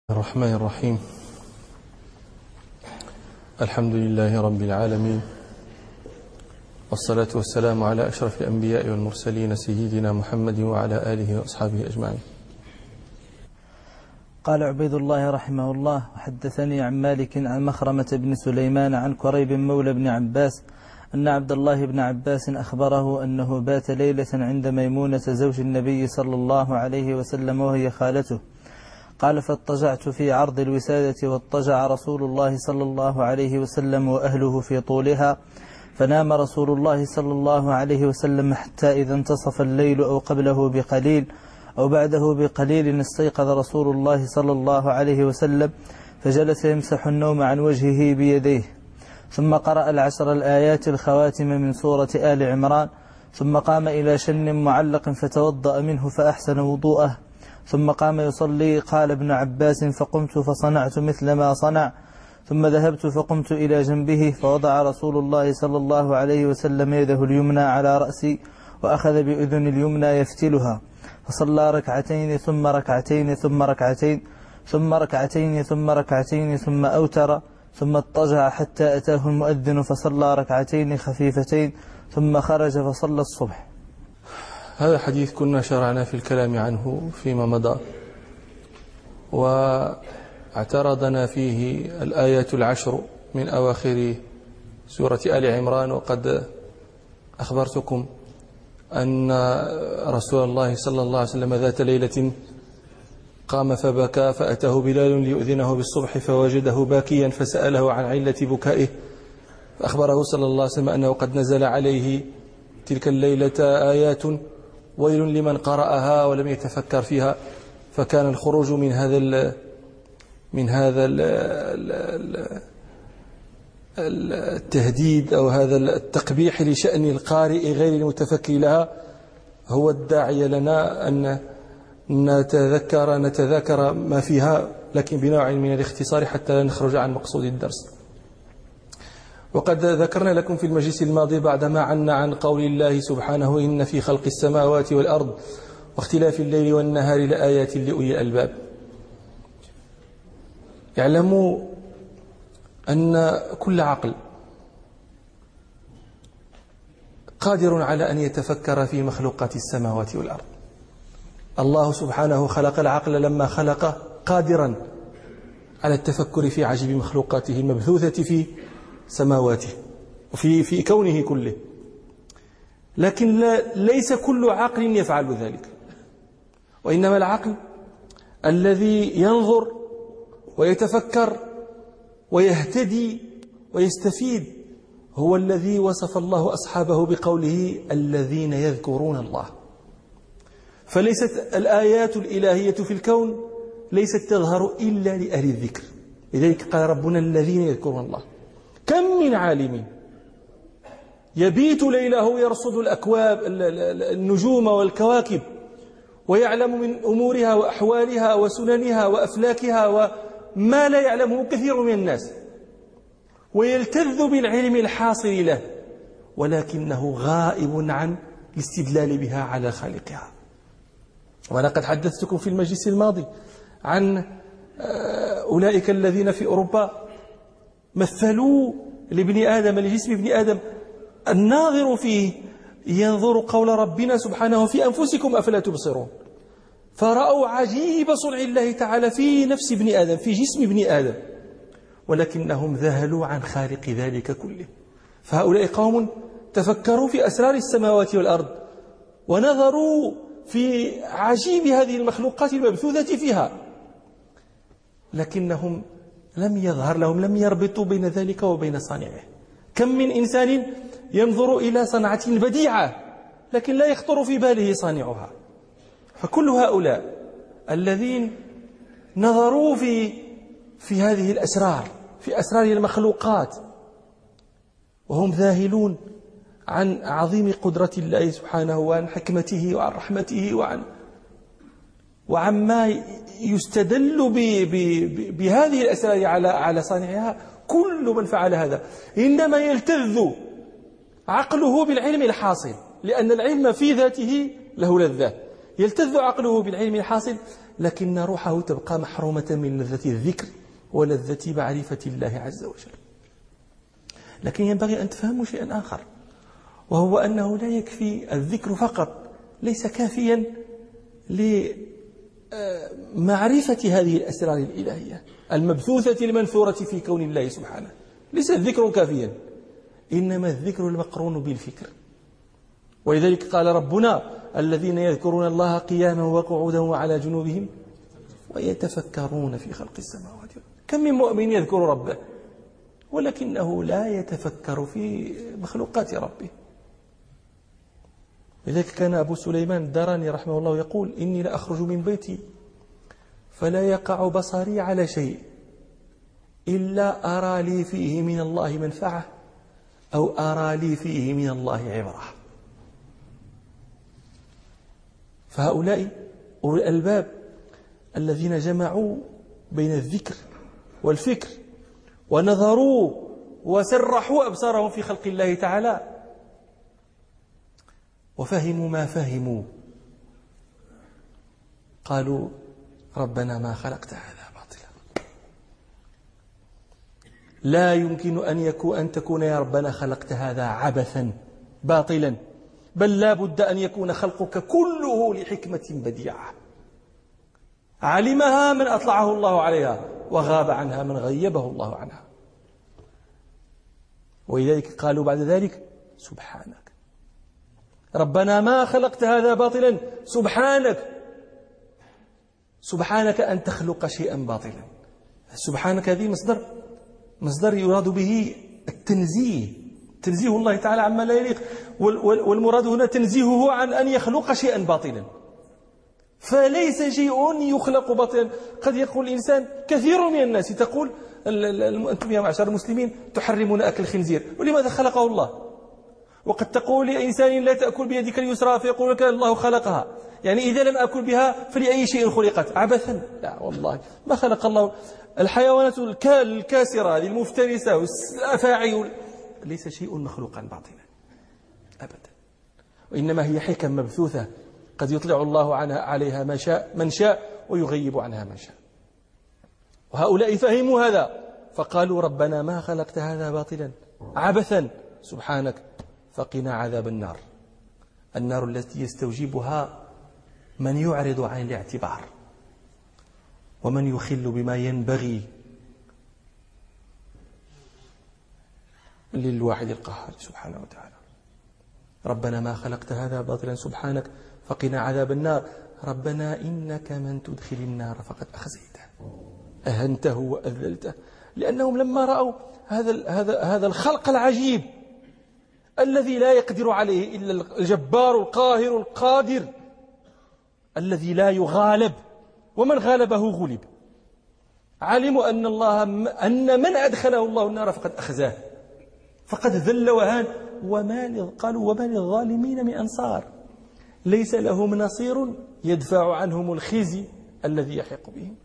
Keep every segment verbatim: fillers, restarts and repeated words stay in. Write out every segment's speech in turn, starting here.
الرحمن الرحيم. الحمد لله رب العالمين، والصلاة والسلام على أشرف الأنبياء والمرسلين سيدنا محمد وعلى آله وأصحابه أجمعين. قال عبيد الله رحمه الله: وحدثني عن مالك عن مخرمة بن سليمان عن كريب مولى بن عباس أن عبد الله بن عباس أخبره أنه بات ليلة عند ميمونة زوج النبي صلى الله عليه وسلم وهي خالته. قال: فاضطجعت في عرض الوسادة، واضطجع رسول الله صلى الله عليه وسلم وأهله في طولها، فنام رسول الله صلى الله عليه وسلم حتى إذا انتصف الليل أو قبله بقليل أو بعده بقليل استيقظ رسول الله صلى الله عليه وسلم، فجلس يمسح النوم عن وجهه بيديه، ثم قرأ العشر الآيات الخواتم من سورة آل عمران، ثم قام إلى شن معلق فتوضأ منه فأحسن وضوءه، ثم قام يصلي. قال ابن عباس: فقمت فصنعت مثل ما صنع، ثم ذهبت فقمت إلى جنبه، فوضع رسول الله صلى الله عليه وسلم يده اليمنى على رأسي، وأخذ بأذن اليمنى يفتلها، فصلى ركعتين ثم ركعتين ثم ركعتين ثم ركعتين ثم ركعتين ثم أوتر، ثم اضطجع حتى أتاه المؤذن فصلى ركعتين خفيفتين، ثم خرج فصلى الصبح. هذا حديث كنا شرعنا في الكلام عنه فيما مضى، واعترضنا فيه الآيات العشر من أواخر سورة آل عمران. وقد أخبرتكم أن رسول الله صلى الله عليه وسلم ذات ليلة قام فبكى، فأتاه بلال ليؤذنه بالصبح فوجده باكيا، فسأله عن علة بكائه، فأخبره صلى الله عليه وسلم أنه قد نزل عليه تلك الليلة آيات ويل لمن قرأها ولم يتفكر فيها. فكان الخروج من هذا ال من هذا ال التهديد أو هذا التقبيح لشأن القارئ غير المتفكر لها هو الداعي لنا أن نتذكر نتذاكر ما فيها، لكن بنوع من الاختصار حتى لا نخرج عن مقصود الدرس. وقد ذكرنا لكم في المجلس الماضي بعدما عنا عن قول الله سبحانه: إن في خلق السماوات والأرض واختلاف الليل والنهار لآيات لأولي الألباب. يعلموا أن كل عقل قادر على أن يتفكر في مخلوقات السماوات والأرض. الله سبحانه خلق العقل لما خلقه قادرا على التفكر في عجب مخلوقاته المبثوثة في سماواته وفي في كونه كله، لكن لا ليس كل عقل يفعل ذلك، وإنما العقل الذي ينظر ويتفكر ويهتدي ويستفيد هو الذي وصف الله أصحابه بقوله: الذين يذكرون الله. فليست الآيات الإلهية في الكون ليست تظهر إلا لأهل الذكر، لذلك قال ربنا: الذين يذكرون الله. كم من عالم يبيت ليله يرصد الأكواب النجوم والكواكب ويعلم من أمورها وأحوالها وسننها وأفلاكها وما لا يعلمه كثير من الناس، ويلتذ بالعلم الحاصل له، ولكنه غائب عن الاستدلال بها على خالقها. وأنا قد حدثتكم في المجلس الماضي عن أولئك الذين في أوروبا مثلوا لابن آدم لجسم ابن آدم الناظر فيه ينظر قول ربنا سبحانه: في أنفسكم أفلا تبصرون. فرأوا عجيب صنع الله تعالى في نفس ابن آدم، في جسم ابن آدم، ولكنهم ذهلوا عن خالق ذلك كله. فهؤلاء قوم تفكروا في أسرار السماوات والأرض ونظروا في عجيب هذه المخلوقات المبثوثة فيها، لكنهم لم يظهر لهم، لم يربطوا بين ذلك وبين صانعه. كم من إنسان ينظر إلى صنعة بديعة لكن لا يخطر في باله صانعها. فكل هؤلاء الذين نظروا في في هذه الأسرار، في أسرار المخلوقات، وهم ذاهلون عن عظيم قدرة الله سبحانه وعن حكمته وعن رحمته وعن وعما يستدل بهذه الأسرار على على صانعها، كل من فعل هذا إنما يلتذ عقله بالعلم الحاصل، لأن العلم في ذاته له لذة. يلتذ عقله بالعلم الحاصل، لكن روحه تبقى محرومة من لذة الذكر ولذة معرفة الله عز وجل. لكن ينبغي أن تفهموا شيئا آخر، وهو أنه لا يكفي الذكر فقط، ليس كافيا لمعرفة هذه الأسرار الإلهية المبثوثة المنثورة في كون الله سبحانه. ليس الذكر كافيا، إنما الذكر المقرون بالفكر. ولذلك قال ربنا: الذين يذكرون الله قياما وقعودا وعلى جنوبهم ويتفكرون في خلق السماوات. كم من مؤمن يذكر ربه ولكنه لا يتفكر في مخلوقات ربه. لذلك كان أبو سليمان الداراني رحمه الله يقول: إني لأخرج من بيتي فلا يقع بصري على شيء إلا أرى لي فيه من الله منفعة أو أرى لي فيه من الله عبرة. فهؤلاء أولي الألباب الذين جمعوا بين الذكر والفكر ونظروا وسرحوا أبصارهم في خلق الله تعالى وفهموا ما فهموا، قالوا: ربنا ما خلقت هذا باطلا. لا يمكن أن يكون أن تكون يا ربنا خلقت هذا عبثا باطلا، بل لا بد أن يكون خلقك كله لحكمة بديعة علمها من أطلعه الله عليها وغاب عنها من غيبه الله عنها. ولذلك قالوا بعد ذلك: سبحانك ربنا ما خلقت هذا باطلا، سبحانك سبحانك أن تخلق شيئا باطلا. سبحانك هذه مصدر مصدر يراد به التنزيه، تنزيه الله تعالى عما لا يليق، والمراد هنا تنزيهه عن أن يخلق شيئا باطلا. فليس شيء يخلق باطلا. قد يقول الإنسان، كثير من الناس تقول: أنتم يا معشر المسلمين تحرمون أكل الخنزير، ولماذا خلقه الله؟ وقد تقول لإنسان: لا تأكل بيدك اليسرى، فيقول لك: الله خلقها، يعني إذا لم أكل بها فلأي شيء خلقت؟ عبثا؟ لا والله، ما خلق الله الحيوانات الكاسرة المفترسة والأفاعي، ليس شيء مخلوقا باطلا أبدا، وإنما هي حكم مبثوثة قد يطلع الله عنها عليها من شاء من شاء ويغيب عنها من شاء. وهؤلاء فهموا هذا فقالوا: ربنا ما خلقت هذا باطلا عبثا، سبحانك فقنا عذاب النار، النار التي يستوجبها من يعرض عن الاعتبار ومن يخل بما ينبغي للواحد القهار سبحانه وتعالى. ربنا ما خلقت هذا باطلا سبحانك فقنا عذاب النار، ربنا إنك من تدخل النار فقد أخزيته، أهنته وأذلته. لأنهم لما رأوا هذا هذا هذا الخلق العجيب الذي لا يقدر عليه إلا الجبار القاهر القادر الذي لا يغالب، ومن غالبه غلب، علموا أن الله أن من أدخله الله النار فقد أخزاه، فقد ذل وهان، وما قالوا: وما للظالمين من أنصار، ليس لهم نصير يدفع عنهم الخزي الذي يحيق بهم.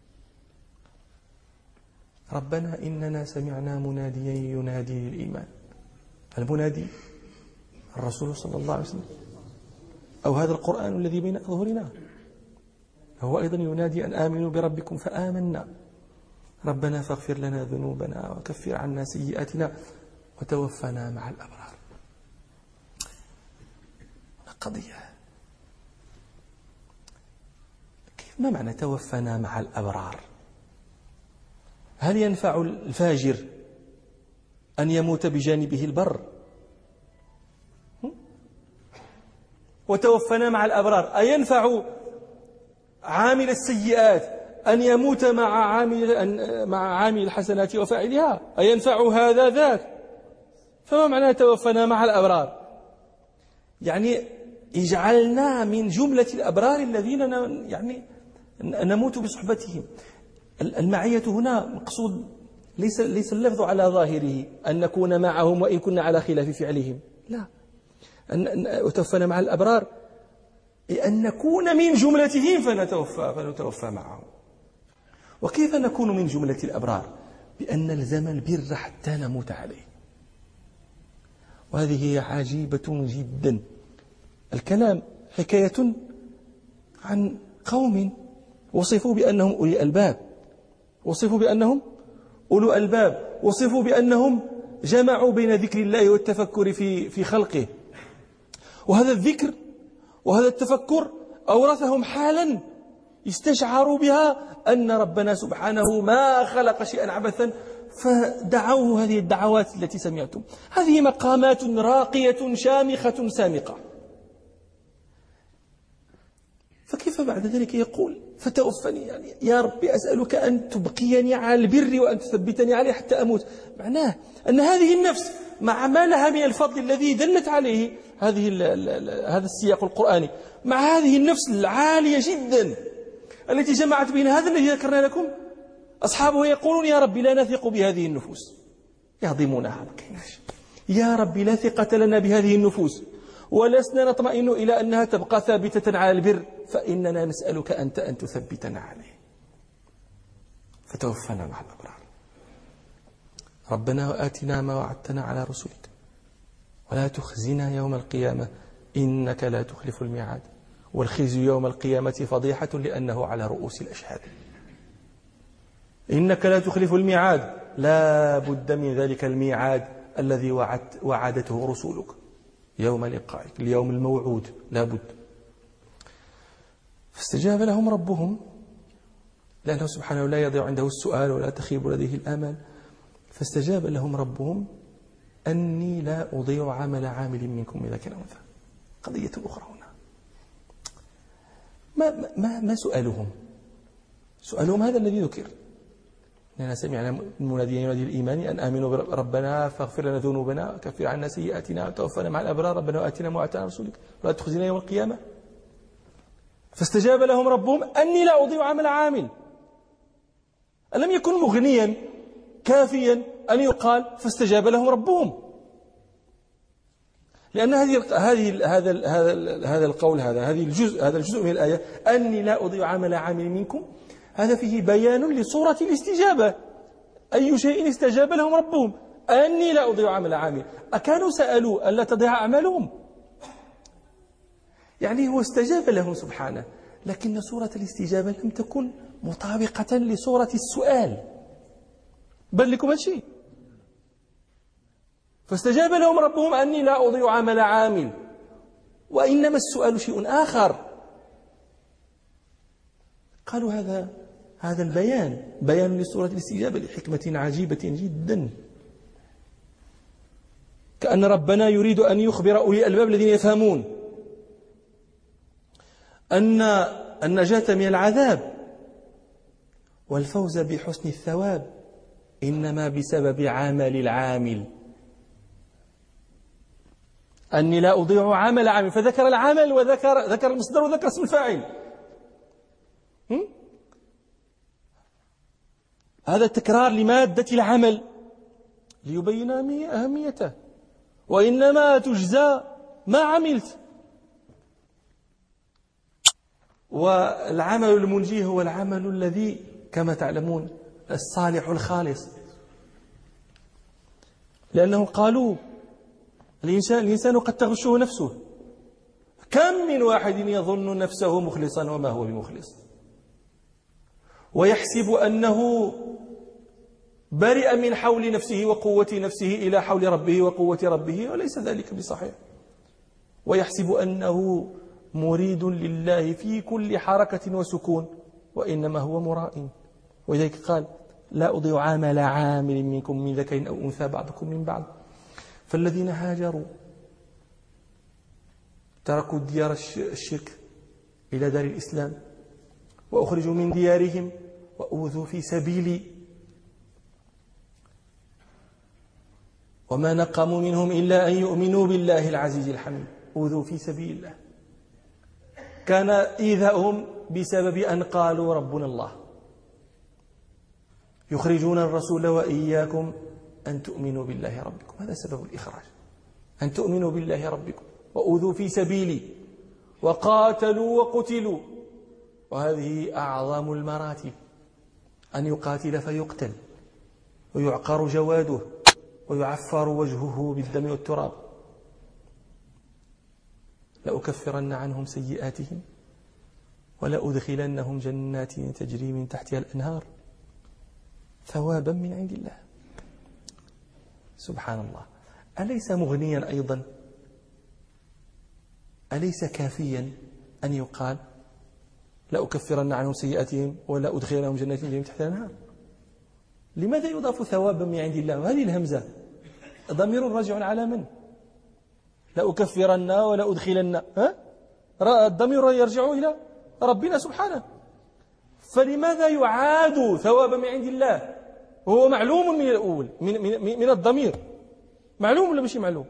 ربنا إننا سمعنا مناديا ينادي للإيمان. المنادي الرسول صلى الله عليه وسلم أو هذا القرآن الذي بين أظهرنا، هو أيضا ينادي أن آمنوا بربكم فآمنا، ربنا فاغفر لنا ذنوبنا وكفر عنا سيئاتنا وتوفنا مع الأبرار. قضية، كيف ما معنى توفنا مع الأبرار؟ هل ينفع الفاجر أن يموت بجانبه البر؟ وتوفنا مع الأبرار أينفع عامل السيئات أن يموت مع عامل مع عامل الحسنات وفاعلها؟ أينفع هذا ذاك؟ فما معنى توفنا مع الأبرار؟ يعني اجعلنا من جملة الأبرار الذين يعني نموت بصحبتهم. المعية هنا مقصود ليس ليس اللفظ على ظاهره أن نكون معهم وإن كنا على خلاف فعلهم، لا، أن وتوفنا مع الأبرار أن نكون من جملتهم فنتوفى فنتوفى معهم. وكيف نكون من جملة الأبرار؟ بأن نلزم البر حتى نموت عليه. وهذه عجيبة جدا. الكلام حكاية عن قوم وصفوا بأنهم أولي ألباب، وصفوا بأنهم أولو ألباب، وصفوا بأنهم جمعوا بين ذكر الله والتفكر في في خلقه. وهذا الذكر وهذا التفكر أورثهم حالا استشعروا بها أن ربنا سبحانه ما خلق شيئا عبثا، فدعوه هذه الدعوات التي سمعتم. هذه مقامات راقية شامخة سامقة. فكيف بعد ذلك يقول فتوفني، يعني يا ربي أسألك أن تبقيني على البر وأن تثبتني عليه حتى أموت. معناه أن هذه النفس مع ما لها من الفضل الذي دلت عليه هذه هذا السياق القرآني، مع هذه النفس العالية جدا التي جمعت بين هذا الذي ذكرنا لكم، أصحابه يقولون يا ربي لا نثق بهذه النفوس، يهضمونها. يا ربي لا ثقة لنا بهذه النفوس، ولسنا نطمئن إلى أنها تبقى ثابتة على البر، فإننا نسألك أنت أن تثبتنا عليه. فتوفنا مع الأبرار. ربنا وآتنا ما وعدتنا على رسلك ولا تخزنا يوم القيامة إنك لا تخلف الميعاد. والخزي يوم القيامة فضيحة لأنه على رؤوس الأشهاد. إنك لا تخلف الميعاد، لا بد من ذلك الميعاد الذي وعدت وعدته رسولك يوم لقائك، اليوم الموعود لا بد. فاستجاب لهم ربهم، لأنه سبحانه لا يضيع عنده السؤال ولا تخيب لديه الآمال. فاستجاب لهم ربهم أني لا أضيع عمل عامل منكم من ذكر أو أنثى. قضية أخرى هنا، ما, ما, ما سؤالهم؟ سؤالهم هذا الذي ذكر، إننا سمعنا مناديا ينادي الإيمان أن آمنوا بربنا فاغفر لنا ذنوبنا كفر عنا سيئاتنا وتوفنا مع الأبرار ربنا وآتنا ما وعدتنا على رسولك ولا تخزنا يوم القيامة. فاستجاب لهم ربهم أني لا أضيع عمل عامل. ألم يكن مغنيا كافيا أن يقال فاستجاب لهم ربهم؟ لأن هذه هذه هذا هذا هذا القول هذا هذه الجزء هذا الجزء من الآية أني لا أضيع عمل عامل منكم، هذا فيه بيان لصورة الاستجابة. أي شيء استجاب لهم ربهم؟ أني لا أضيع عمل عامل. أكانوا سألوا ألا تضيع أعمالهم؟ يعني هو استجاب لهم سبحانه، لكن صورة الاستجابة لم تكن مطابقة لصورة السؤال. بل لكم هالشيء. فاستجاب لهم ربهم أني لا أضيع عمل عامل، وإنما السؤال شيء آخر. قالوا هذا هذا البيان بيان لصورة الاستجابة لحكمة عجيبة جدا، كأن ربنا يريد أن يخبر أولي الألباب الذين يفهمون أن النجاة من العذاب والفوز بحسن الثواب إنما بسبب عمل العامل. أني لا أضيع عمل عامل، فذكر العمل وذكر ذكر المصدر وذكر اسم الفاعل. هذا التكرار لمادة العمل ليبين أهميته، وإنما تجزى ما عملت. والعمل المنجي هو العمل الذي كما تعلمون الصالح الخالص، لأنه قالوا الإنسان, الإنسان قد تغشه نفسه، كم من واحد يظن نفسه مخلصا وما هو بمخلص، ويحسب أنه برئ من حول نفسه وقوة نفسه إلى حول ربه وقوة ربه، وليس ذلك بصحيح. ويحسب أنه مريد لله في كل حركة وسكون، وإنما هو مرائي. ولذلك قال لا أضيع عمل عامل منكم من ذكر أو أنثى بعضكم من بعض. فالذين هاجروا تركوا ديار الشرك إلى دار الإسلام، وأخرجوا من ديارهم وأوذوا في سبيلي، وما نقموا منهم إلا أن يؤمنوا بالله العزيز الحميد. أوذوا في سبيل الله، كان إيذاؤهم بسبب أن قالوا ربنا الله. يخرجون الرسول وإياكم أن تؤمنوا بالله ربكم، هذا سبب الإخراج، أن تؤمنوا بالله ربكم. وأوذوا في سبيلي وقاتلوا وقتلوا، وهذه أعظم المراتب، أن يقاتل فيقتل ويعقر جواده ويعفر وجهه بالدم والتراب. لأكفرن عنهم سيئاتهم ولا أدخلنهم جنات تجري من تحتها الأنهار ثوابا من عند الله. سبحان الله. أليس مغنيا أيضا؟ أليس كافيا أن يقال لا أكفرن عنهم سيئاتهم ولا أدخلنهم جنات تجري من تحتها الأنهار؟ لماذا يضاف ثوابا من عند الله؟ وهذه الهمزة ضمير راجع على من؟ لا أكفرن ولا أدخلن، ها؟ الضمير يرجع إلى ربنا سبحانه. فلماذا يعاد ثوابا من عند الله وهو معلوم من الأول من, من, من الضمير؟ معلوم ولا مش معلوم؟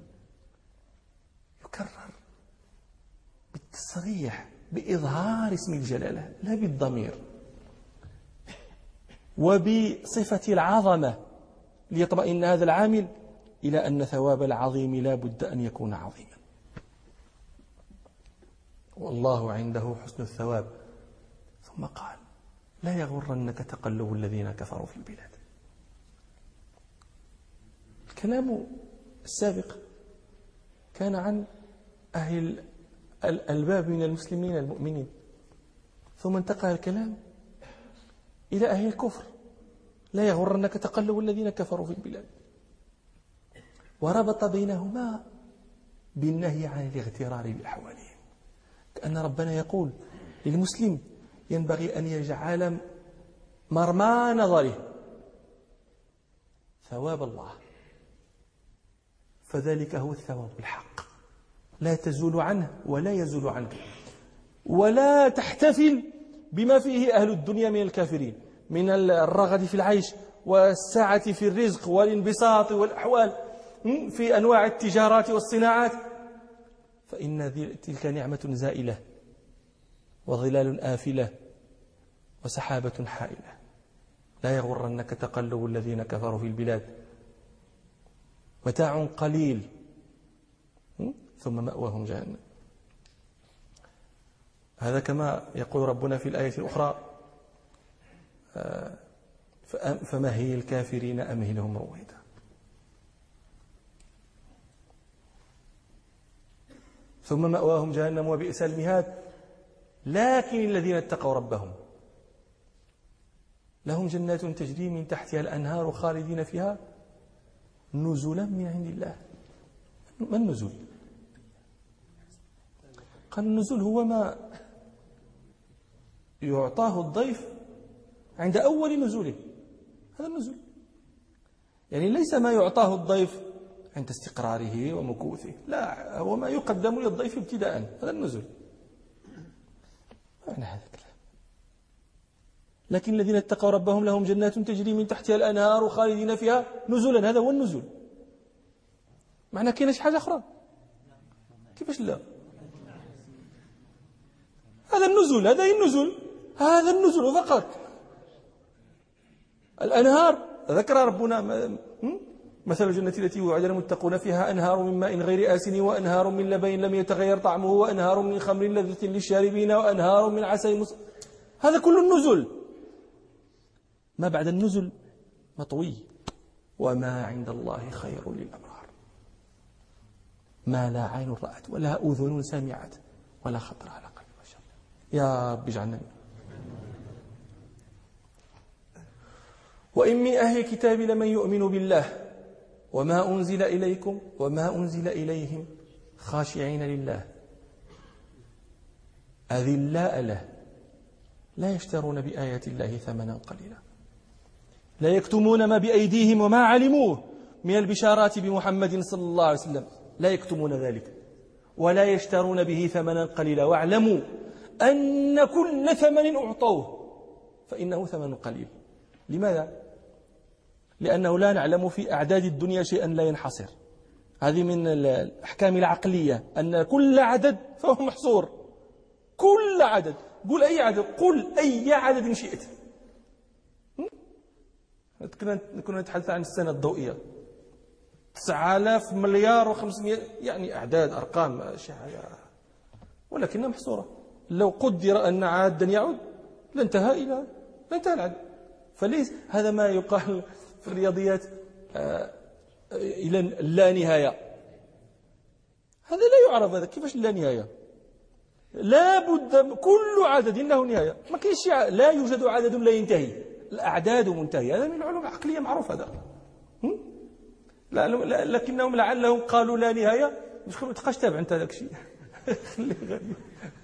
يكرر بالتصريح بإظهار اسم الجلالة لا بالضمير، وبصفة العظمة ليطمئن هذا العامل إلى أن ثواب العظيم لا بد أن يكون عظيما. والله عنده حسن الثواب. ثم قال لا يغرنك تقلب الذين كفروا في البلاد. الكلام السابق كان عن أهل الألباب من المسلمين المؤمنين، ثم انتقل الكلام إلى أهل الكفر. لا يغرنك تقلب الذين كفروا في البلاد، وربط بينهما بالنهي عن الاغترار بأحوالهم، كأن ربنا يقول للمسلم ينبغي أن يجعل مرمى نظره ثواب الله، فذلك هو الثواب الحق لا تزول عنه ولا يزول عنه، ولا تحتفل بما فيه أهل الدنيا من الكافرين من الرغد في العيش والسعة في الرزق والانبساط والأحوال في أنواع التجارات والصناعات، فإن تلك نعمة زائلة وظلال آفلة وسحابة حائلة. لا يغرنك تقلب الذين كفروا في البلاد، متاع قليل ثم مأواهم جهنم. هذا كما يقول ربنا في الآية الأخرى فمهل الكافرين أمهلهم رويدا. ثم مأواهم جهنم وبئس المهاد. لكن الذين اتقوا ربهم لهم جنات تجري من تحتها الأنهار خالدين فيها نزلا من عند الله. ما النزل؟ قال النزل هو ما يعطاه الضيف عند أول نزوله، هذا النزل. يعني ليس ما يعطاه الضيف عند استقراره ومكوثه، لا، هو ما يقدم للضيف ابتداء، هذا النزل. معنى هذا الكلام. لكن الذين اتقوا ربهم لهم جنات تجري من تحتها الأنهار خالدين فيها نزلا، هذا هو النزل. معنى كاينش حاجة أخرى؟ كيفاش لا؟ هذا النزل، هذا النزل، هذا النزل فقط. الأنهار ذكر ربنا مثل الجنة التي وعد المتقون فيها أنهار من ماء غير آسن وأنهار من لبن لم يتغير طعمه وأنهار من خمر لذة للشاربين وأنهار من عسل مص... هذا كل النزل. ما بعد النزل مطوي. وما عند الله خير للأبرار، ما لا عين رأت ولا أذن سمعت ولا خطر على قلب بشر. يا رب اجعلنا. وإن من أهل الكتاب لمن يؤمن بالله وما أنزل إليكم وما أنزل إليهم خاشعين لله أذلاء له لا يشترون بآيات الله ثمنا قليلا لا يكتمون ما بأيديهم وما علموه من البشارات بمحمد صلى الله عليه وسلم، لا يكتمون ذلك ولا يشترون به ثمنا قليلا واعلموا أن كل ثمن أعطوه فإنه ثمن قليل. لماذا؟ لأنه لا نعلم في أعداد الدنيا شيئا لا ينحصر. هذه من الأحكام العقلية أن كل عدد فهو محصور. كل عدد، قل أي عدد، قل أي عدد شئت. كنا نتحدث عن السنة الضوئية تسعة آلاف مليار وخمسمائة، يعني أعداد أرقام أشياء، ولكنها محصورة. لو قدر أن عادا يعود لانتهى إلى لانتهى العدد. فليس هذا ما يقال في الرياضيات آه إلى لا نهاية. هذا لا يعرف. هذا كيفاش لا نهاية؟ لا بد كل عدد له نهاية، ما كاينش لا يوجد عدد لا ينتهي، الأعداد منتهية، هذا من العلوم العقلية معروف هذا. لا لكنهم لعلهم قالوا لا نهاية، مش ما تبقاش تابع انت هذاك الشيء. خليه غادي.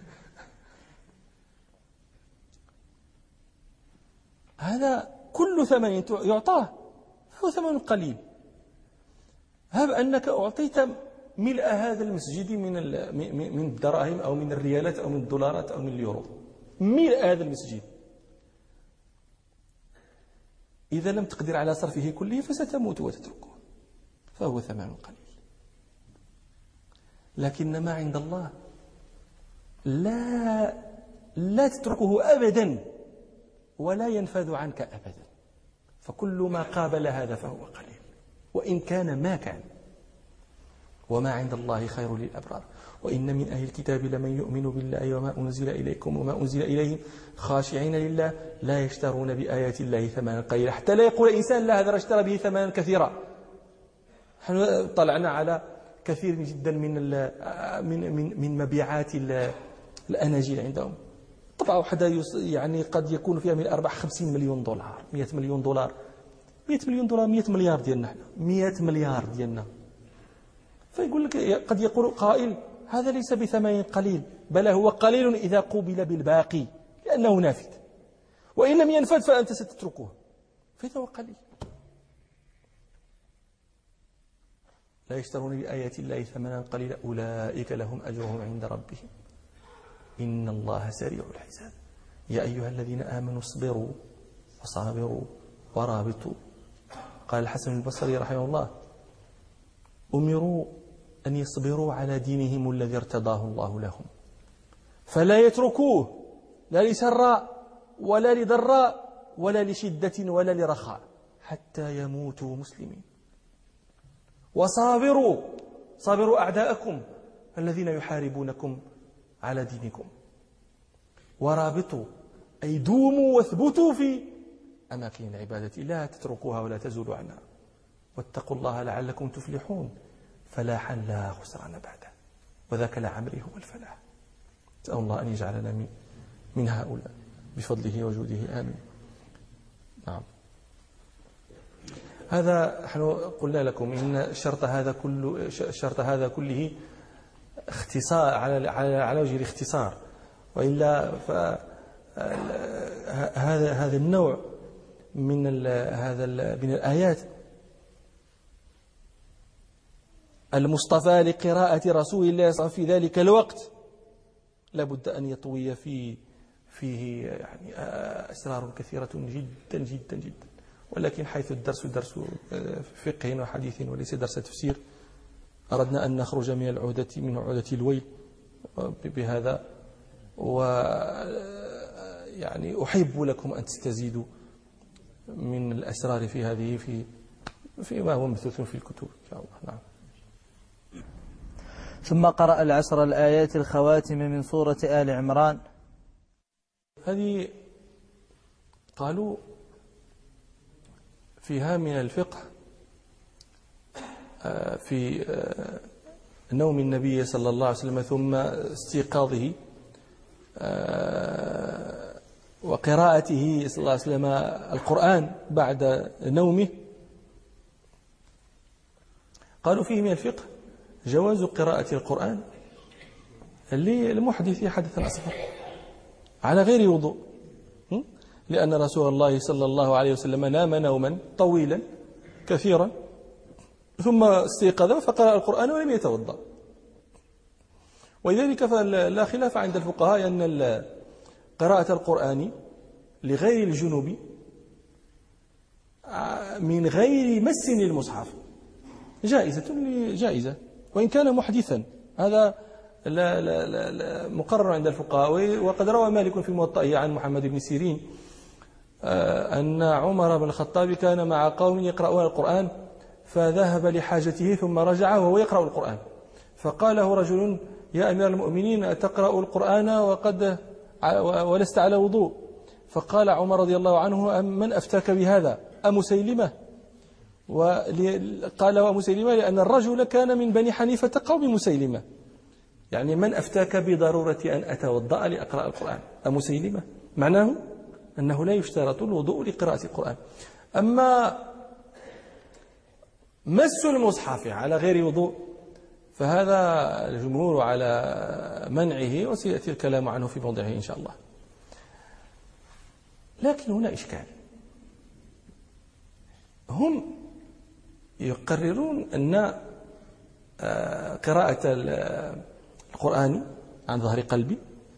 هذا كل ثمن يعطاه فهو ثمن قليل. هب أنك أعطيت ملء هذا المسجد من من الدراهم أو من الريالات أو من الدولارات أو من اليورو، ملء هذا المسجد، إذا لم تقدر على صرفه كله فستموت وتتركه، فهو ثمن قليل. لكن ما عند الله لا لا تتركه أبدا ولا ينفذ عنك أبدا، فكل ما قابل هذا فهو قليل وإن كان ما كان. وما عند الله خير للأبرار. وإن من أهل الكتاب لمن يؤمن بالله وما أنزل إليكم وما أنزل إليهم خاشعين لله لا يشترون بآيات الله ثمنا قليلا، حتى لا يقول إنسان لا هذا اشترى به ثمنا كثيرا. نحن طلعنا على كثير جدا من من من, من مبيعات الأناجيل عندهم، طبعا واحدة يعني قد يكون فيها من أربع خمسين مليون دولار، مئة مليون دولار، مئة مليون دولار، مئة مليار ديالنا احنا، مئة مليار ديالنا. فيقول لك قد يقول قائل هذا ليس بثمن قليل، بل هو قليل إذا قوبل بالباقي لأنه نافذ، وإن لم ينفذ فأنت ستتركه، فهو قليل. لا يشترون بآيات الله ثمنا قليلا أولئك لهم أجرهم عند ربهم إن الله سريع الحساب. يا أيها الذين آمنوا اصبروا وصابروا ورابطوا. قال الحسن البصري رحمه الله أمروا أن يصبروا على دينهم الذي ارتضاه الله لهم، فلا يتركوه لا لسراء ولا لضراء ولا لشدة ولا لرخاء حتى يموتوا مسلمين. وصابروا، صابروا أعداءكم الذين يحاربونكم على دينكم. ورابطوا أي دوموا واثبتوا في أماكن العبادة لا تتركوها ولا تزولوا عنها. واتقوا الله لعلكم تفلحون فلاحا لا خسران بعده وذاك لعمري هو الفلاح. أسأل الله أن يجعلنا من, من هؤلاء بفضله وجوده آمين. نعم. هذا نحن قلنا لكم إن شرط هذا كله شرط هذا كله اختصار على على على وجه الاختصار، وإلا هذا هذا النوع من هذا من الآيات المصطفى لقراءة رسول الله صلى الله عليه وسلم في ذلك الوقت لابد أن يطوي في فيه يعني أسرار كثيرة جدا جدا جدا. ولكن حيث الدرس درس فقه وحديث وليس درس تفسير، أردنا أن نخرج من العودة من عودة الويل بهذا، و يعني أحب لكم أن تستزيدوا من الأسرار في هذه في فيما هو مبثوث في الكتب إن شاء الله. نعم. ثم قرأ العشر الآيات الخواتم من سورة آل عمران. هذه قالوا فيها من الفقه في نوم النبي صلى الله عليه وسلم ثم استيقاظه وقراءته صلى الله عليه وسلم القرآن بعد نومه. قالوا فيه من الفقه جواز قراءة القرآن للمحدث حدثا أصغر على غير وضوء، لأن رسول الله صلى الله عليه وسلم نام نوما طويلا كثيرا ثم استيقظ فقرأ القرآن ولم يتوضأ. ولذلك فلا خلاف عند الفقهاء أن قراءة القرآن لغير الجنوب من غير مس للمصحف جائزة جائزة وإن كان محدثا. هذا لا لا لا لا مقرر عند الفقهاء. وقد روى مالك في موطئه عن محمد بن سيرين أن عمر بن الخطاب كان مع قوم يقرؤون القرآن فذهب لحاجته ثم رجع وهو يقرأ القرآن، فقال له رجل يا أمير المؤمنين أتقرأ القرآن وقد ولست على وضوء؟ فقال عمر رضي الله عنه من أفتاك بهذا أمسيلمة؟ وقال ومسيلمة لأن الرجل كان من بني حنيفة قوم مسيلمة، يعني من أفتاك بضرورة أن أتوضأ لأقرأ القرآن؟ أمسيلمة؟ معناه أنه لا يشترط الوضوء لقراءة القرآن. أما مس المصحف على غير وضوء فهذا الجمهور على منعه، وسيأتي الكلام عنه في موضعه إن شاء الله. لكن هنا إشكال، هم يقررون أن قراءة القرآن عن ظهر قلبي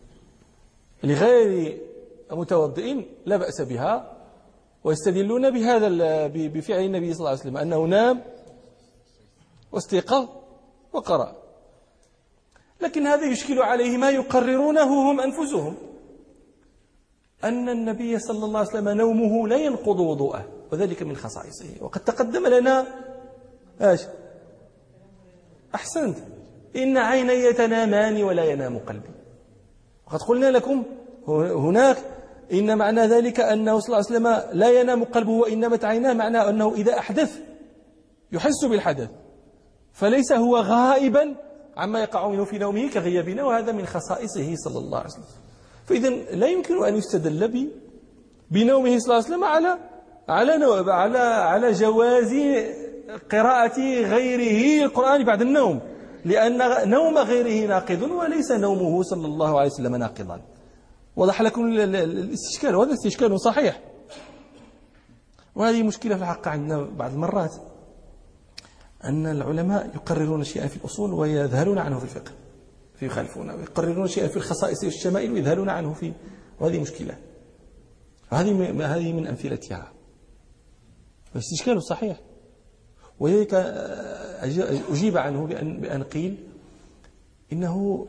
لغير متوضئ لا بأس بها، ويستدلون بهذا بفعل النبي صلى الله عليه وسلم أنه نام واستيقظ وقرأ. لكن هذا يشكل عليه ما يقررونه هم أنفسهم، أن النبي صلى الله عليه وسلم نومه لا ينقض وضوءه، وذلك من خصائصه. وقد تقدم لنا ايش؟ أحسنت، إن عيني تنامان ولا ينام قلبي. وقد قلنا لكم هناك إن معنى ذلك أنه صلى الله عليه وسلم لا ينام قلبه وإنمت عيناه، معناه أنه إذا أحدث يحس بالحدث، فليس هو غائبا عما يقع منه في نومه كغيابنا، وهذا من خصائصه صلى الله عليه وسلم. فإذا لا يمكن أن يستدل بنومه صلى الله عليه وسلم على على على على جواز قراءة غيره القرآن بعد النوم، لأن نوم غيره ناقض وليس نومه صلى الله عليه وسلم ناقضا. وضح لكم الاستشكال، وهذا استشكال صحيح، وهذه مشكلة في الحق عندنا بعض المرات، أن العلماء يقررون شيئا في الأصول ويذهلون عنه في الفقه، فيخالفون، ويقررون شيئا في الخصائص والشمائل ويذهلون عنه في، وهذه مشكلة. هذه هذه من أمثلتها، واستشكال صحيح. وذلك أجيب عنه بأن بأن قيل إنه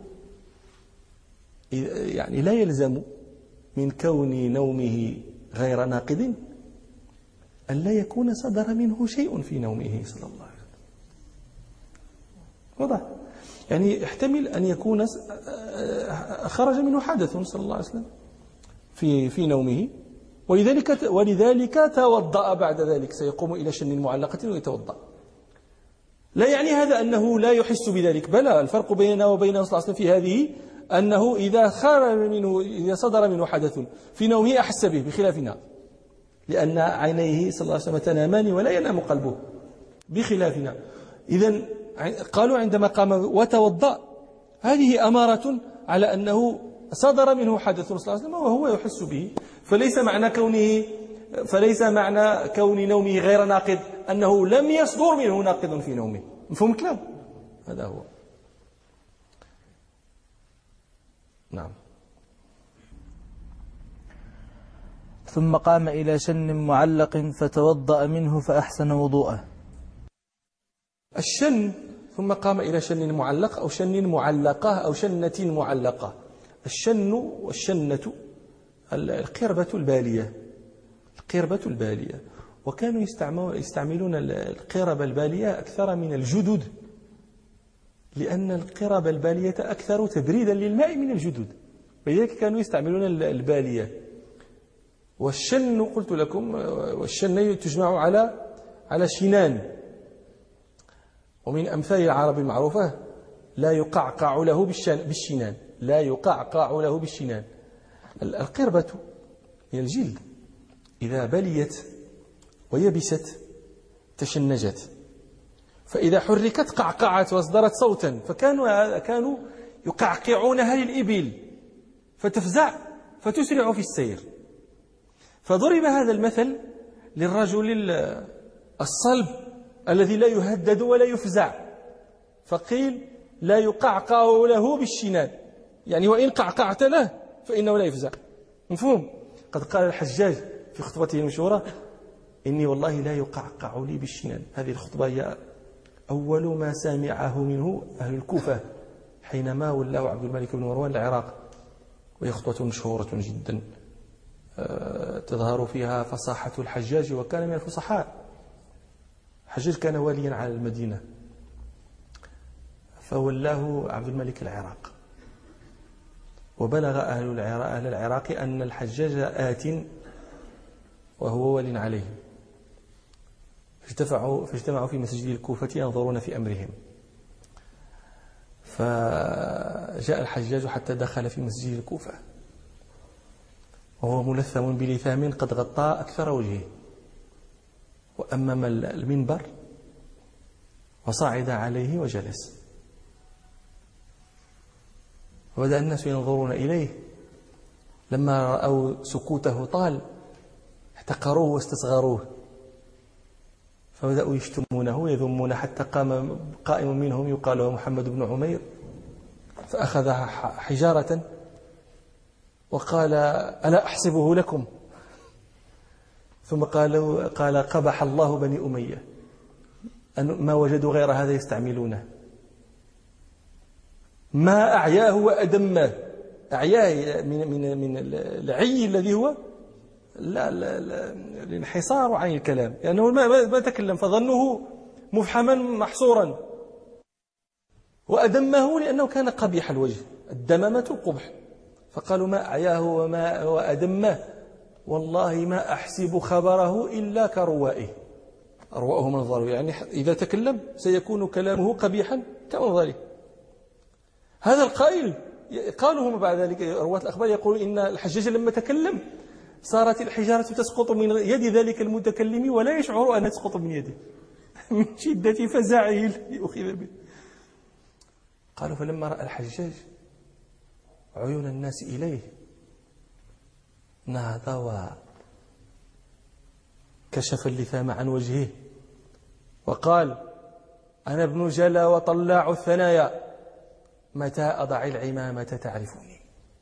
يعني لا يلزم من كون نومه غير ناقض أن لا يكون صدر منه شيء في نومه صلى الله عليه وسلم. واضح؟ يعني يحتمل أن يكون خرج منه حدث صلى الله عليه وسلم في في نومه، ولذلك ولذلك توضأ بعد ذلك، سيقوم إلى شن معلقة ويتوضأ. لا يعني هذا أنه لا يحس بذلك، بلى، الفرق بيننا وبينه صلى الله عليه وسلم في هذه أنه إذا خرج منه، إذا صدر منه حدث في نومه أحس به، بخلافنا، لأن عينيه صلى الله عليه وسلم تنامان ولا ينام قلبه، بخلافنا. إذن قالوا عندما قام وتوضأ هذه أمارة على أنه صدر منه حدث صلى الله عليه وسلم وهو يحس به، فليس معنى كونه فليس معنى كون نومه غير ناقض أنه لم يصدر منه ناقض في نومه. مفهوم الكلام؟ هذا هو. نعم. ثم قام إلى شن معلق فتوضأ منه فأحسن وضوءه. الشن، ثم قام إلى شن معلق أو شن معلقة أو شنة معلقة. الشن والشنة القربة البالية، القربة البالية، وكانوا يستعملون القرب البالية أكثر من الجدد، لأن القرب البالية أكثر تبريدا للماء من الجدد، ولذلك كانوا يستعملون البالية. والشن قلت لكم، والشن تجمع على على شنان، ومن أمثال العرب المعروفة لا يقعقع له بالشنان، لا يقعقع له بالشنان. القربة من الجلد إذا بليت ويبست تشنجت، فإذا حركت قعقعت واصدرت صوتا، فكانوا كانوا يقعقعونها للإبل فتفزع فتسرع في السير. فضرب هذا المثل للرجل الصلب الذي لا يهدد ولا يفزع، فقيل لا يقعقع له بالشنان، يعني وإن قعقعت له فإنه لا يفزع. مفهوم؟ قد قال الحجاج في خطبته المشهورة: إني والله لا يقعقع لي بالشنان. هذه الخطبة هي أول ما سمعه منه أهل الكوفة حينما ولاه عبد الملك بن مروان العراق، وهي خطبة مشهورة جدا تظهر فيها فصاحة الحجاج، وكان من الفصحاء. الحجاج كان واليا على المدينة، فولاه عبد الملك العراق، وبلغ أهل العراق, أهل العراق أن الحجاج آت وهو ول عليهم، فاجتمعوا فاجتمعوا في مسجد الكوفة ينظرون في أمرهم. فجاء الحجاج حتى دخل في مسجد الكوفة وهو ملثم بلثام قد غطى أكثر وجهه، وأمم المنبر وصعد عليه وجلس، وبدأ الناس ينظرون إليه. لما رأوا سكوته طال احتقروه واستصغروه، فبدأوا يشتمونه ويذمونه، حتى قام قائم منهم يقال له محمد بن عمير فأخذ حجارة وقال: ألا أحسبه لكم؟ ثم قال قال قبح الله بني أمية أن ما وجدوا غير هذا يستعملونه، ما أعياه وأدمه. أعياه من من من العي الذي هو لا لا لا الانحصار عن الكلام، لأنه يعني ما ما تكلم فظنه مفحما محصورا، وأدمه لأنه كان قبيح الوجه، الدمامة القبح، فقالوا ما أعياه وما وأدمه والله ما أحسب خبره إلا كروائه. أروائه منظره، يعني إذا تكلم سيكون كلامه قبيحا كمنظره. هذا القائل قالوا هم بعد ذلك رواة الأخبار يقول إن الحجاج لما تكلم صارت الحجارة تسقط من يد ذلك المتكلم ولا يشعر أنها تسقط من يده من شدة فزعه الذي أخذ به. قالوا فلما رأى الحجاج عيون الناس إليه نهض وكشف اللثام عن وجهه وقال: أنا ابن جلا وطلاع الثنايا، متى أضع العمامة تعرفوني.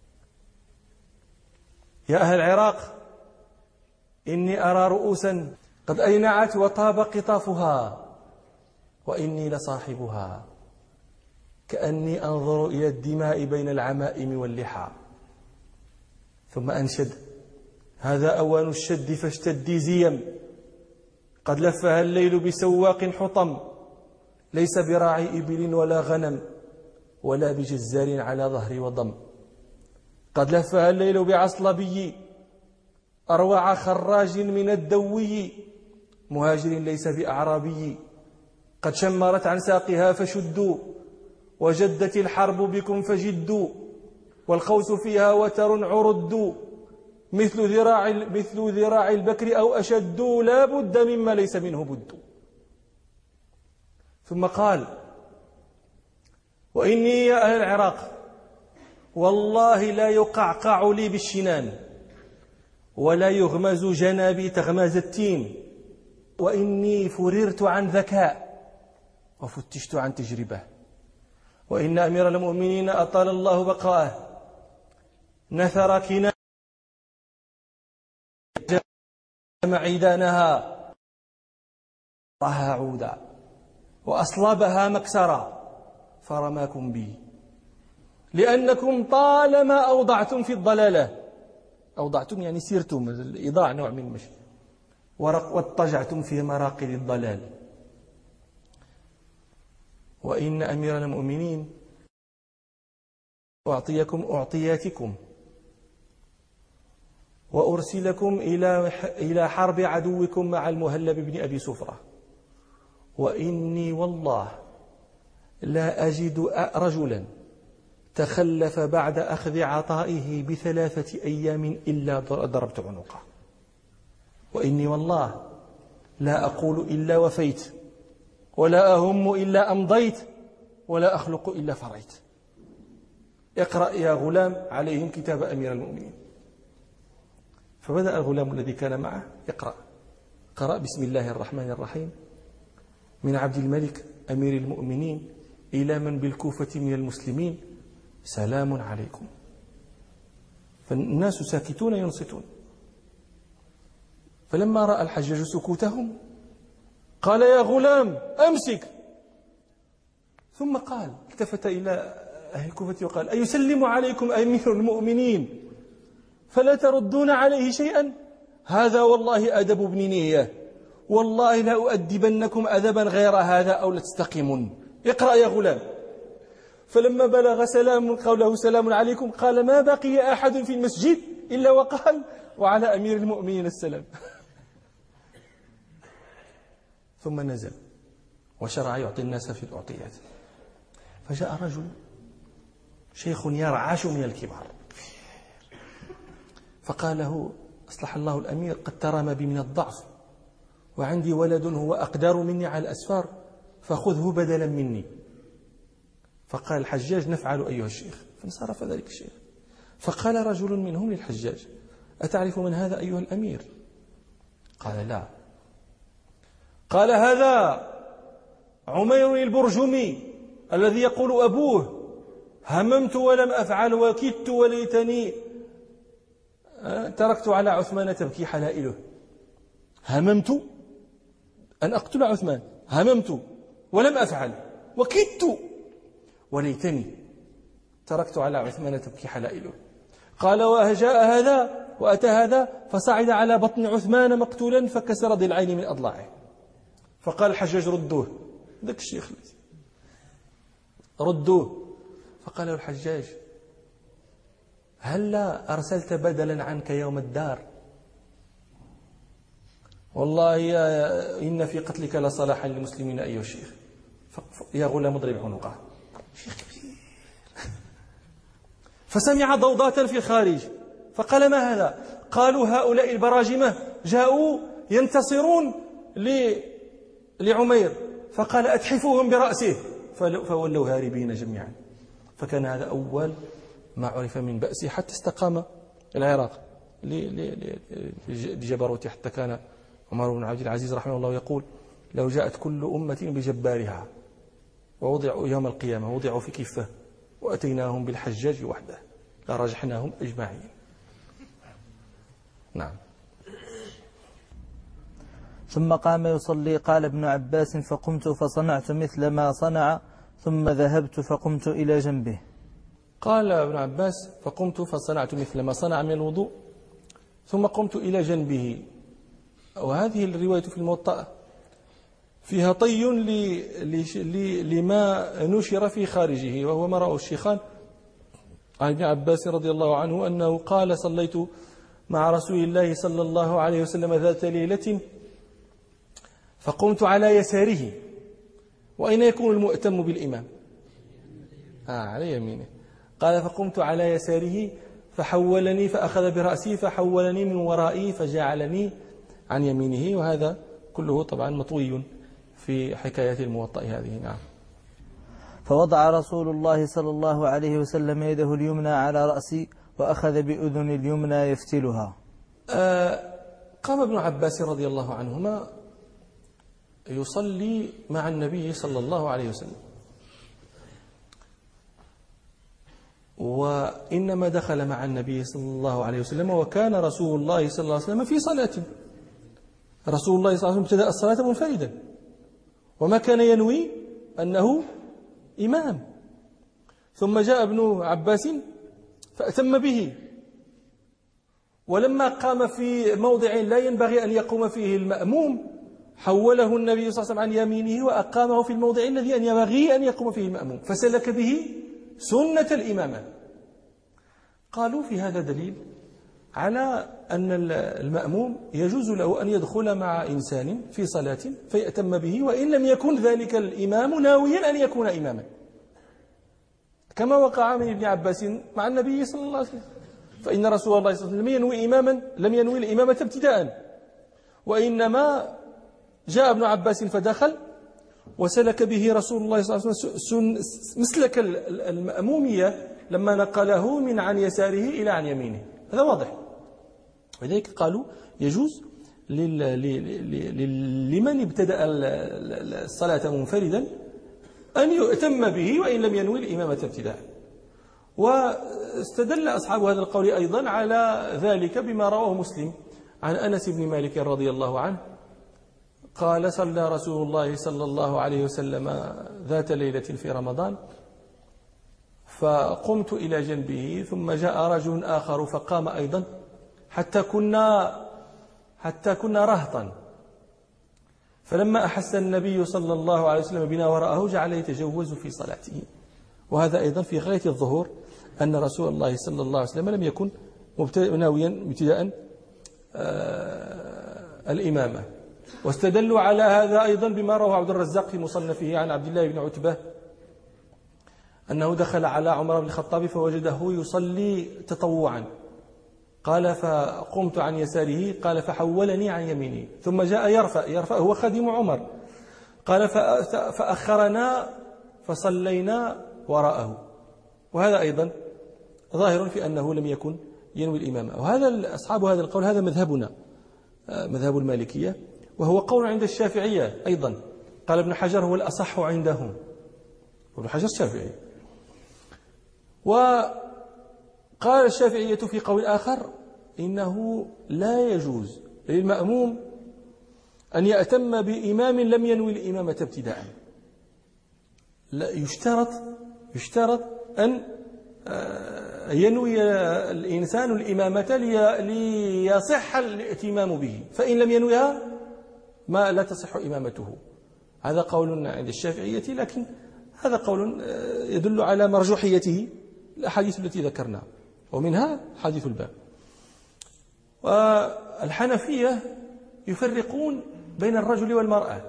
يا أهل العراق إني أرى رؤوسا قد أينعت وطاب قطافها، وإني لصاحبها، كأني أنظر إلى الدماء بين العمائم واللحى. ثم أنشد: هذا أوان الشد فاشتدي زيم، قد لفها الليل بسواق حطم، ليس براعي إبل ولا غنم، ولا بجزار على ظهر وضم. قد لفها الليل بعصلبي، أروع خراج من الدوي، مهاجر ليس بأعرابي. قد شمرت عن ساقها فشدوا، وجدت الحرب بكم فجدوا، والقوس فيها وتر عرد، مثل ذراع مثل ذراع البكر أو أشد، لا بد مما ليس منه بد. ثم قال: وإني يا أهل العراق والله لا يقعقع لي بالشنان، ولا يغمز جنابي تغماز التين، وإني فررت عن ذكاء وفتشت عن تجربة، وإن أمير المؤمنين أطال الله بقاءه نثر كنانة معيدانها طها عودا، وأصلبها مكسرا، فرماكم بي، لأنكم طالما أوضعتم في الضلالة، أوضعتم يعني سيرتم، الإضاع نوع من المشي، واضطجعتم في مراقد الضلال. وإن أمير المؤمنين أعطيكم أعطياتكم، وأرسلكم إلى إلى حرب عدوكم مع المهلب بن أبي سفرة، وإني والله لا أجد رجلا تخلف بعد أخذ عطائه بثلاثة أيام إلا ضربت عنقه، وإني والله لا أقول إلا وفيت، ولا أهم إلا أمضيت، ولا أخلق إلا فريت. اقرأ يا غلام عليهم كتاب أمير المؤمنين. فبدأ الغلام الذي كان معه يقرأ، قرأ: بسم الله الرحمن الرحيم، من عبد الملك أمير المؤمنين إلى من بالكوفة من المسلمين، سلام عليكم. فالناس ساكتون ينصتون. فلما رأى الحجاج سكوتهم قال: يا غلام أمسك. ثم قال، التفت إلى أهل الكوفة وقال: أيسلم عليكم أمير المؤمنين فلا تردون عليه شيئا؟ هذا والله أدب ابن نية، والله لا أؤدبنكم أدبا غير هذا أو لتستقيمون. اقرأ يا غلام. فلما بلغ سلام قوله سلام عليكم قال: ما بقي أحد في المسجد إلا وقال: وعلى أمير المؤمنين السلام. ثم نزل وشرع يعطي الناس في الأعطيات. فجاء رجل شيخ يرعش من الكبار. فقال له: أصلح الله الأمير، قد ترى ما بي من الضعف، وعندي ولد هو أقدر مني على الأسفار، فخذه بدلا مني. فقال الحجاج: نفعل أيها الشيخ. فانصرف ذلك الشيخ. فقال رجل منهم للحجاج: أتعرف من هذا أيها الأمير؟ قال: لا. قال: هذا عمير البرجمي الذي يقول أبوه: هممت ولم أفعل وكدت وليتني تركت على عثمان تبكي حلائله. هممت أن أقتل عثمان، هممت ولم أفعل وكدت وليتني تركت على عثمان تبكي حلائله. قال: وجاء هذا وأتى هذا فصعد على بطن عثمان مقتولا فكسر ضلعين من أضلاعه. فقال الحجاج: ردوه. ذاك الشيخ ردوه. فقال له الحجاج: هلا أرسلت بدلا عنك يوم الدار؟ والله يا إن في قتلك لصلاحا للمسلمين أيها الشيخ. يا غلام اضرب عنقه. شيخ كبير. فسمع ضوضاء في الخارج فقال: ما هذا؟ قالوا: هؤلاء البراجمة جاءوا ينتصرون لعمير. فقال: أتحفوهم برأسه. فولوا هاربين جميعا. فكان هذا أول ما عرف من بأسه حتى استقام العراق لجبروته، حتى كان عمر بن عبد العزيز رحمه الله يقول: لو جاءت كل أمة بجبارها ووضعوا يوم القيامة وضعوا في كفة وأتيناهم بالحجاج وحده لرجحناهم أجمعين. نعم. ثم قام يصلي. قال ابن عباس: فقمت فصنعت مثل ما صنع، ثم ذهبت فقمت إلى جنبه. قال ابن عباس: فقمت فصنعت مثل ما صنع من الوضوء ثم قمت إلى جنبه. وهذه الرواية في الموطأ فيها طي لما نشر في خارجه، وهو ما رأى الشيخان عن ابن عباس رضي الله عنه أنه قال: صليت مع رسول الله صلى الله عليه وسلم ذات ليلة فقمت على يساره. وأين يكون المؤتم بالإمام؟ آه على يمينه. قال: فقمت على يساره فحولني فأخذ برأسي فحولني من ورائي فجعلني عن يمينه. وهذا كله طبعا مطوي في حكاية الموطأ هذه. نعم. فوضع رسول الله صلى الله عليه وسلم يده اليمنى على رأسي وأخذ بأذن اليمنى يفتلها. آه قام ابن عباس رضي الله عنهما يصلي مع النبي صلى الله عليه وسلم، وإنما دخل مع النبي صلى الله عليه وسلم وكان رسول الله صلى الله عليه وسلم في صلاة. رسول الله صلى الله عليه وسلم ابتدأ الصلاة منفردا وما كان ينوي أنه إمام. ثم جاء ابن عباس فأتم به، ولما قام في موضع لا ينبغي أن يقوم فيه المأموم حوله النبي صلى الله عليه وسلم عن يمينه وأقامه في الموضع الذي أن ينبغي أن يقوم فيه المأموم، فسلك به سنة الإمامة. قالوا في هذا دليل على أن المأموم يجوز له أن يدخل مع إنسان في صلاة فيأتم به وإن لم يكن ذلك الإمام ناويا أن يكون إماما، كما وقع من ابن عباس مع النبي صلى الله عليه وسلم. فإن رسول الله صلى الله عليه وسلم ينوي إماما لم ينوي الإمامة ابتداء، وإنما جاء ابن عباس فدخل وسلك به رسول الله صلى الله عليه وسلم مسلك المأمومية لما نقله من عن يساره إلى عن يمينه. هذا واضح. ولذلك قالوا يجوز لمن ابتدأ الصلاة منفردا أن يؤتم به وإن لم ينوي الإمامة ابتداء. واستدل أصحاب هذا القول أيضا على ذلك بما رواه مسلم عن أنس بن مالك رضي الله عنه قال: صلى رسول الله صلى الله عليه وسلم ذات ليلة في رمضان فقمت إلى جنبه ثم جاء رجل آخر فقام أيضا حتى كنا حتى كنا رهطا، فلما أحس النبي صلى الله عليه وسلم بنا وراءه جعل يتجوز في صلاته. وهذا أيضا في غاية الظهور أن رسول الله صلى الله عليه وسلم لم يكن ناويا ابتداء الإمامة. واستدلوا على هذا أيضا بما رواه عبد الرزاق في مصنفه عن عبد الله بن عتبة أنه دخل على عمر بن الخطاب فوجده يصلي تطوعا، قال فقمت عن يساره، قال فحولني عن يمينه، ثم جاء يرفع يرفع هو خادم عمر، قال فأخرنا فصلينا وراءه. وهذا أيضا ظاهر في أنه لم يكن ينوي الإمامة. وهذا أصحاب هذا القول هذا مذهبنا، مذهب المالكية، وهو قول عند الشافعية أيضا. قال ابن حجر هو الأصح عندهم، ابن حجر الشافعي. وقال الشافعية في قول آخر إنه لا يجوز للمأموم أن يأتم بإمام لم ينوي الإمامة ابتداء. لا يشترط يشترط أن ينوي الإنسان الإمامة ليصح الائتمام به، فإن لم ينويها ما لا تصح إمامته. هذا قول عند الشافعية، لكن هذا قول يدل على مرجوحيته الأحاديث التي ذكرنا، ومنها حديث الباب. والحنفية يفرقون بين الرجل والمرأة،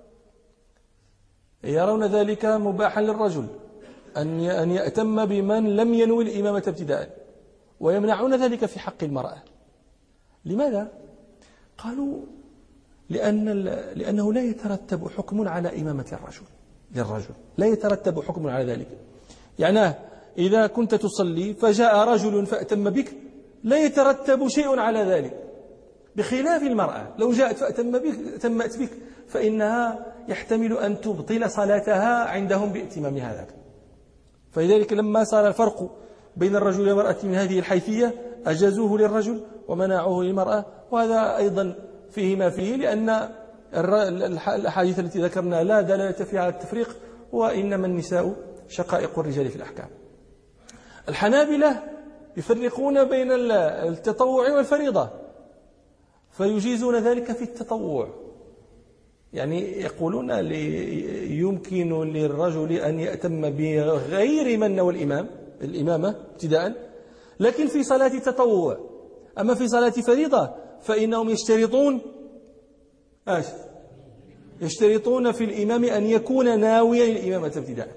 يرون ذلك مباحا للرجل أن يأتم بمن لم ينوي الإمامة ابتداء، ويمنعون ذلك في حق المرأة. لماذا؟ قالوا لأن لأنه لا يترتب حكم على إمامة الرجل للرجل، لا يترتب حكم على ذلك. يعني إذا كنت تصلي فجاء رجل فأتم بك لا يترتب شيء على ذلك، بخلاف المرأة لو جاءت فأتم بك أتمت بك فإنها يحتمل أن تبطل صلاتها عندهم بائتمامها ذاك. فلذلك لما صار الفرق بين الرجل والمرأة من هذه الحيثية أجازوه للرجل ومنعوه للمرأة. وهذا أيضا فيه ما فيه، لأن الأحاديث التي ذكرنا لا دلالة فيها على التفريق، وإنما النساء شقائق الرجال في الأحكام. الحنابلة يفرقون بين التطوع والفريضة، فيجيزون ذلك في التطوع، يعني يقولون يمكن للرجل أن يأتم بغير من نوى الإمام الإمامة ابتداء، لكن في صلاة تطوع. أما في صلاة فريضة فإنهم يشترطون آش يشترطون في الإمام أن يكون ناويا الإمامة ابتداء.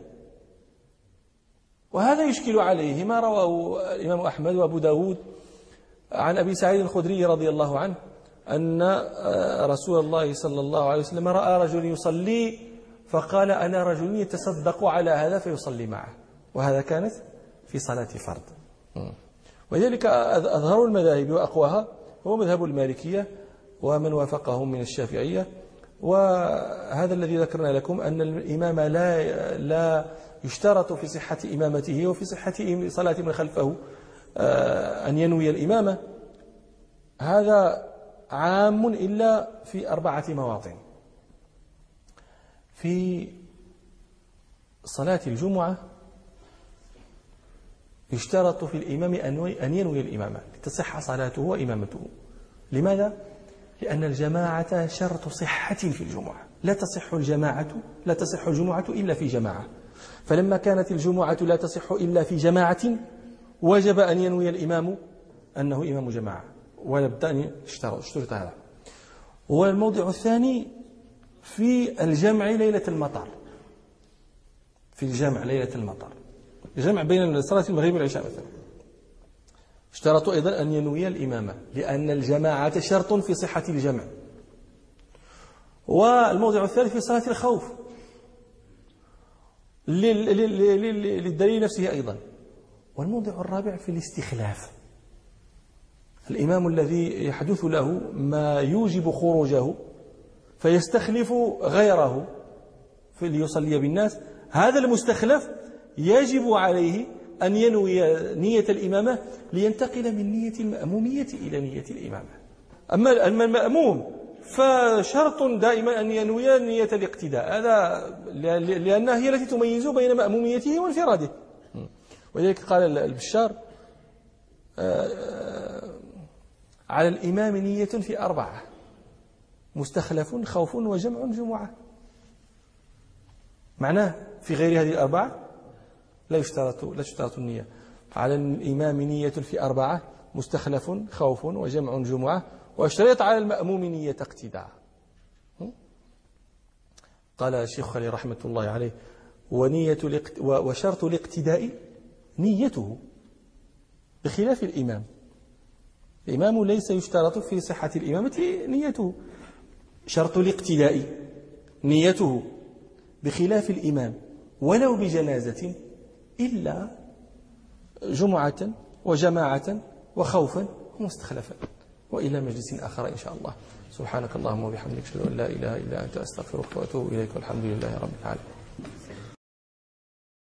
وهذا يشكل عليه ما رواه الإمام أحمد وأبو داود عن أبي سعيد الخدري رضي الله عنه أن رسول الله صلى الله عليه وسلم رأى رجل يصلي فقال أنا رجل يتصدق على هذا فيصلي معه، وهذا كانت في صلاة فرض. ولذلك أظهر المذاهب وأقواها هو مذهب المالكية ومن وافقهم من الشافعية. وهذا الذي ذكرنا لكم أن الإمام لا لا يشترط في صحة إمامته وفي صحة صلاة من خلفه أن ينوي الإمامة. هذا عام إلا في أربعة مواطن. في صلاة الجمعة يشترط في الإمام أن ينوي الإمامة لتصح صلاته وإمامته. لماذا؟ لأن الجماعة شرط صحة في الجمعة، لا تصح الجماعة لا تصح الجمعة إلا في جماعة. فلما كانت الجمعة لا تصح إلا في جماعة وجب أن ينوي الإمام أنه إمام جماعة، ولابد أن يشترط هذا. والموضع الثاني في الجمع ليلة المطر، في الجمع ليلة المطر، الجمع بين صلاة المغرب والعشاء مثلا، اشترطوا أيضا أن ينوي الإمامة لأن الجماعة شرط في صحة الجمع. والموضع الثالث في صلاة الخوف للدليل نفسه أيضا. والموضع الرابع في الاستخلاف، الإمام الذي يحدث له ما يوجب خروجه فيستخلف غيره في ليصلي بالناس، هذا المستخلف يجب عليه أن ينوي نية الإمامة لينتقل من نية المأمومية إلى نية الإمامة. أما المأموم فشرط دائما أن ينوي نية الاقتداء، هذا لأنها هي التي تميز بين مأموميته وانفراده. ولذلك قال البشار على الإمام نية في أربعة: مستخلف، خوف، وجمع، جمعة. معناه في غير هذه الأربعة لا يشترط لا تشترط النية. على الإمام نية في أربعة: مستخلف، خوف، وجمع، جمعة. واشترط على المأموم نية اقتداء. قال الشيخ خليل رحمة الله عليه: ونية وشرط الاقتداء نيته، بخلاف الإمام. الإمام ليس يشترط في صحة الإمامة نيته، شرط الاقتداء نيته، بخلاف الإمام ولو بجنازة إلا جمعة وجماعة وخوفا ومستخلفا، وإلى مجلس آخر إن شاء الله. سبحانك اللهم وبحمدك أشهد أن لا إله إلا أنت أستغفرك وأتوب إليك والحمد لله رب العالمين.